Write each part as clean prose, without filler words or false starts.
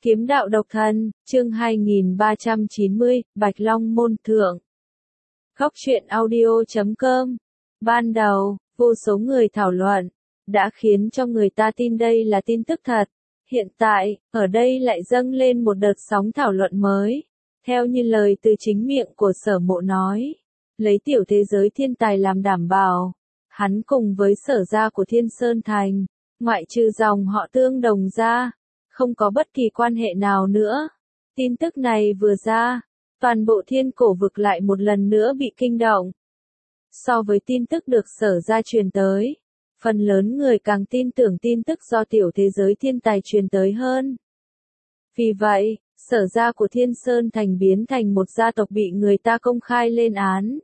Kiếm đạo độc thân, chương 2390, Bạch Long môn thượng. Góc truyện audio.com. Ban đầu, vô số người thảo luận, đã khiến cho người ta tin đây là tin tức thật. Hiện tại, ở đây lại dâng lên một đợt sóng thảo luận mới. Theo như lời từ chính miệng của Sở Mộ nói, lấy tiểu thế giới thiên tài làm đảm bảo, hắn cùng với Sở gia của Thiên Sơn Thành, ngoại trừ dòng họ tương đồng ra, không có bất kỳ quan hệ nào nữa. Tin tức này vừa ra, toàn bộ thiên cổ vực lại một lần nữa bị kinh động. So với tin tức được Sở gia truyền tới, phần lớn người càng tin tưởng tin tức do tiểu thế giới thiên tài truyền tới hơn. Vì vậy, Sở gia của Thiên Sơn Thành biến thành một gia tộc bị người ta công khai lên án.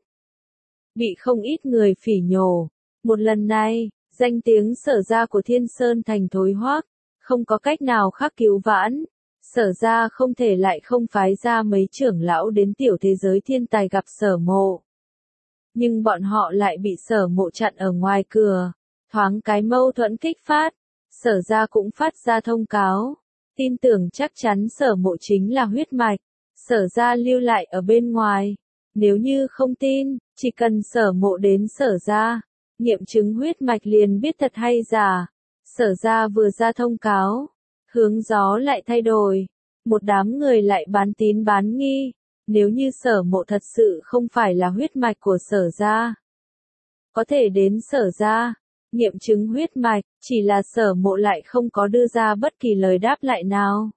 Bị không ít người phỉ nhổ. Một lần này, danh tiếng Sở gia của Thiên Sơn Thành thối hoác, không có cách nào khác cứu vãn. Sở gia không thể lại không phái ra mấy trưởng lão đến tiểu thế giới thiên tài gặp Sở Mộ. Nhưng bọn họ lại bị Sở Mộ chặn ở ngoài cửa. Thoáng cái mâu thuẫn kích phát, Sở gia cũng phát ra thông cáo. Tin tưởng chắc chắn Sở Mộ chính là huyết mạch. Sở gia lưu lại ở bên ngoài. Nếu như không tin, chỉ cần Sở Mộ đến Sở gia, nghiệm chứng huyết mạch liền biết thật hay giả. Sở gia vừa ra thông cáo, hướng gió lại thay đổi, một đám người lại bán tín bán nghi, nếu như Sở Mộ thật sự không phải là huyết mạch của Sở gia, có thể đến Sở gia, nghiệm chứng huyết mạch, chỉ là Sở Mộ lại không có đưa ra bất kỳ lời đáp lại nào.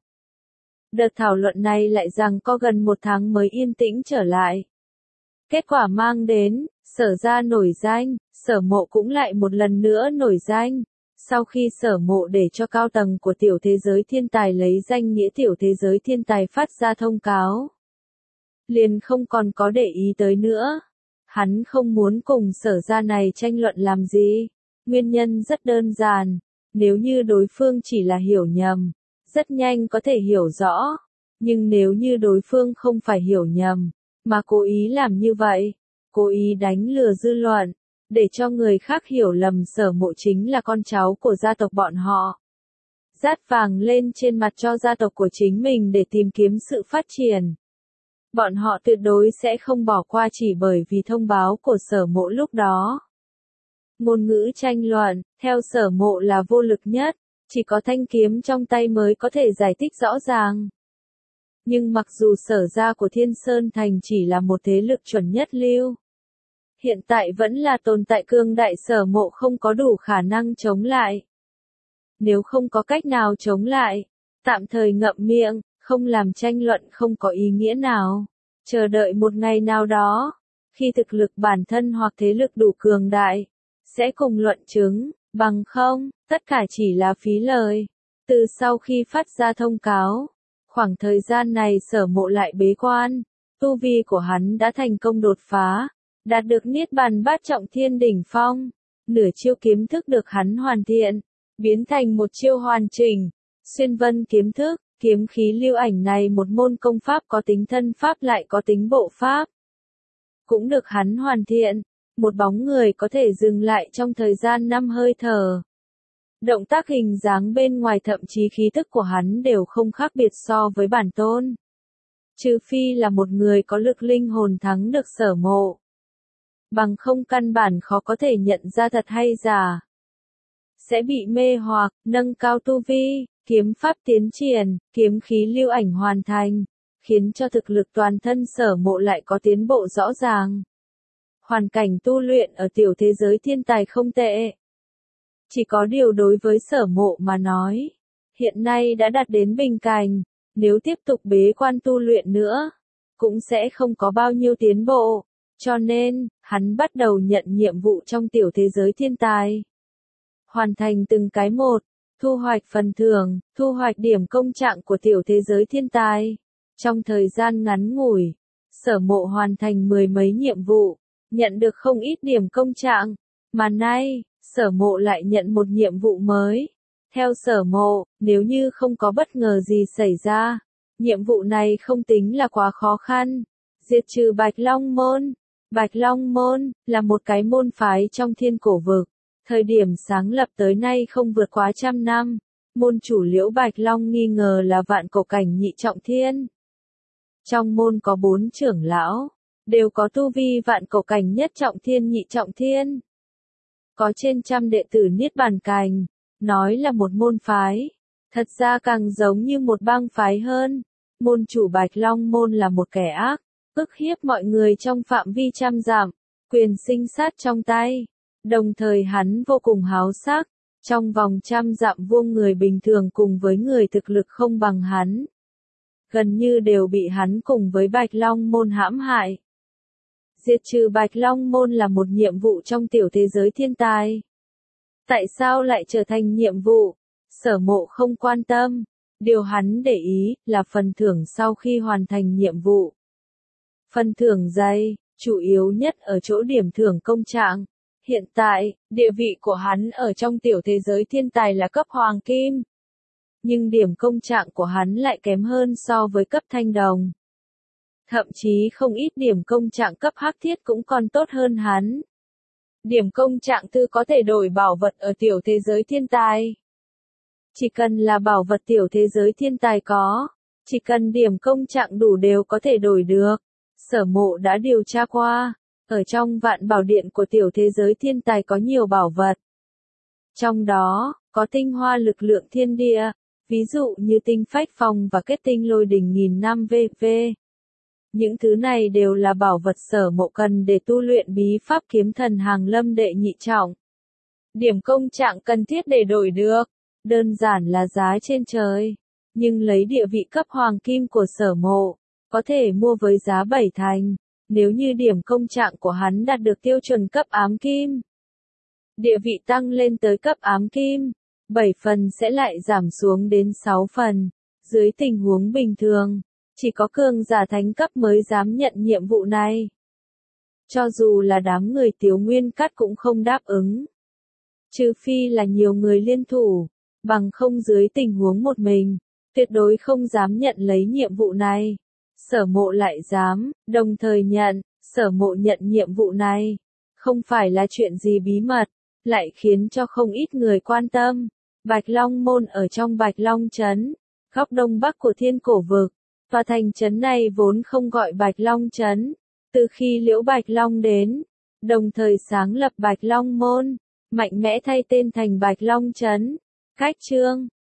Đợt thảo luận này lại rằng có gần một tháng mới yên tĩnh trở lại. Kết quả mang đến, Sở gia nổi danh, Sở Mộ cũng lại một lần nữa nổi danh. Sau khi Sở Mộ để cho cao tầng của tiểu thế giới thiên tài lấy danh nghĩa tiểu thế giới thiên tài phát ra thông cáo, liền không còn có để ý tới nữa. Hắn không muốn cùng Sở gia này tranh luận làm gì. Nguyên nhân rất đơn giản, nếu như đối phương chỉ là hiểu nhầm, rất nhanh có thể hiểu rõ. Nhưng nếu như đối phương không phải hiểu nhầm, mà cố ý làm như vậy, cố ý đánh lừa dư luận, để cho người khác hiểu lầm Sở Mộ chính là con cháu của gia tộc bọn họ. Dát vàng lên trên mặt cho gia tộc của chính mình để tìm kiếm sự phát triển. Bọn họ tuyệt đối sẽ không bỏ qua chỉ bởi vì thông báo của Sở Mộ lúc đó. Ngôn ngữ tranh luận, theo Sở Mộ là vô lực nhất, chỉ có thanh kiếm trong tay mới có thể giải thích rõ ràng. Nhưng mặc dù Sở gia của Thiên Sơn Thành chỉ là một thế lực chuẩn nhất lưu, hiện tại vẫn là tồn tại cường đại, Sở Mộ không có đủ khả năng chống lại. Nếu không có cách nào chống lại, tạm thời ngậm miệng, không làm tranh luận không có ý nghĩa nào. Chờ đợi một ngày nào đó, khi thực lực bản thân hoặc thế lực đủ cường đại, sẽ cùng luận chứng, bằng không, tất cả chỉ là phí lời. Từ sau khi phát ra thông cáo, khoảng thời gian này Sở Mộ lại bế quan, tu vi của hắn đã thành công đột phá, đạt được niết bàn bát trọng thiên đỉnh phong. Nửa chiêu kiếm thức được hắn hoàn thiện, biến thành một chiêu hoàn chỉnh, xuyên vân kiếm thức. Kiếm khí lưu ảnh này một môn công pháp có tính thân pháp lại có tính bộ pháp, cũng được hắn hoàn thiện. Một bóng người có thể dừng lại trong thời gian 5 hơi thở. Động tác hình dáng bên ngoài thậm chí khí tức của hắn đều không khác biệt so với bản tôn. Trừ phi là một người có lực linh hồn thắng được Sở Mộ. Bằng không căn bản khó có thể nhận ra thật hay giả. Sẽ bị mê hoặc, nâng cao tu vi, kiếm pháp tiến triển, kiếm khí lưu ảnh hoàn thành, khiến cho thực lực toàn thân Sở Mộ lại có tiến bộ rõ ràng. Hoàn cảnh tu luyện ở tiểu thế giới thiên tài không tệ. Chỉ có điều đối với Sở Mộ mà nói, hiện nay đã đạt đến bình cảnh, nếu tiếp tục bế quan tu luyện nữa, cũng sẽ không có bao nhiêu tiến bộ, cho nên, hắn bắt đầu nhận nhiệm vụ trong tiểu thế giới thiên tài. Hoàn thành từng cái một, thu hoạch phần thưởng, thu hoạch điểm công trạng của tiểu thế giới thiên tài. Trong thời gian ngắn ngủi, Sở Mộ hoàn thành 10 mấy nhiệm vụ, nhận được không ít điểm công trạng, mà nay, Sở Mộ lại nhận một nhiệm vụ mới. Theo Sở Mộ, nếu như không có bất ngờ gì xảy ra, nhiệm vụ này không tính là quá khó khăn. Diệt trừ Bạch Long môn. Bạch Long môn là một cái môn phái trong thiên cổ vực, thời điểm sáng lập tới nay không vượt quá 100 năm, Môn chủ Liễu Bạch Long nghi ngờ là Vạn Cổ Cảnh Nhị Trọng Thiên. Trong môn có 4 trưởng lão, đều có tu vi Vạn Cổ Cảnh Nhất Trọng Thiên Nhị Trọng Thiên. Có trên trăm đệ tử Niết Bàn Cảnh, nói là một môn phái, thật ra càng giống như một bang phái hơn. Môn chủ Bạch Long môn là một kẻ ác, ức hiếp mọi người trong phạm vi trăm dặm, quyền sinh sát trong tay. Đồng thời hắn vô cùng háo sắc, trong vòng trăm dặm vuông người bình thường cùng với người thực lực không bằng hắn, gần như đều bị hắn cùng với Bạch Long môn hãm hại. Diệt trừ Bạch Long môn là một nhiệm vụ trong tiểu thế giới thiên tài. Tại sao lại trở thành nhiệm vụ? Sở Mộ không quan tâm. Điều hắn để ý là phần thưởng sau khi hoàn thành nhiệm vụ. Phần thưởng dày, chủ yếu nhất ở chỗ điểm thưởng công trạng. Hiện tại, địa vị của hắn ở trong tiểu thế giới thiên tài là cấp hoàng kim. Nhưng điểm công trạng của hắn lại kém hơn so với cấp thanh đồng. Thậm chí không ít điểm công trạng cấp hắc thiết cũng còn tốt hơn hắn. Điểm công trạng tư có thể đổi bảo vật ở tiểu thế giới thiên tài. Chỉ cần là bảo vật tiểu thế giới thiên tài có, chỉ cần điểm công trạng đủ đều có thể đổi được. Sở Mộ đã điều tra qua, ở trong Vạn Bảo Điện của tiểu thế giới thiên tài có nhiều bảo vật. Trong đó, có tinh hoa lực lượng thiên địa, ví dụ như tinh phách phong và kết tinh lôi đỉnh nghìn năm v.v. Những thứ này đều là bảo vật Sở Mộ cần để tu luyện bí pháp kiếm thần hàng lâm đệ nhị trọng. Điểm công trạng cần thiết để đổi được, đơn giản là giá trên trời, nhưng lấy địa vị cấp hoàng kim của Sở Mộ, có thể mua với giá 7 thành, nếu như điểm công trạng của hắn đạt được tiêu chuẩn cấp ám kim. Địa vị tăng lên tới cấp ám kim, 7 phần sẽ lại giảm xuống đến 6 phần, dưới tình huống bình thường, chỉ có cường giả thánh cấp mới dám nhận nhiệm vụ này. Cho dù là đám người Tiếu Nguyên Cát cũng không đáp ứng. Trừ phi là nhiều người liên thủ, bằng không dưới tình huống một mình, tuyệt đối không dám nhận lấy nhiệm vụ này. Sở Mộ lại dám, đồng thời nhận, Sở Mộ nhận nhiệm vụ này. Không phải là chuyện gì bí mật, lại khiến cho không ít người quan tâm. Bạch Long môn ở trong Bạch Long Trấn, góc đông bắc của Thiên Cổ Vực. Tòa thành trấn này vốn không gọi Bạch Long Trấn. Từ khi Liễu Bạch Long đến, đồng thời sáng lập Bạch Long môn, mạnh mẽ thay tên thành Bạch Long Trấn. Cách chương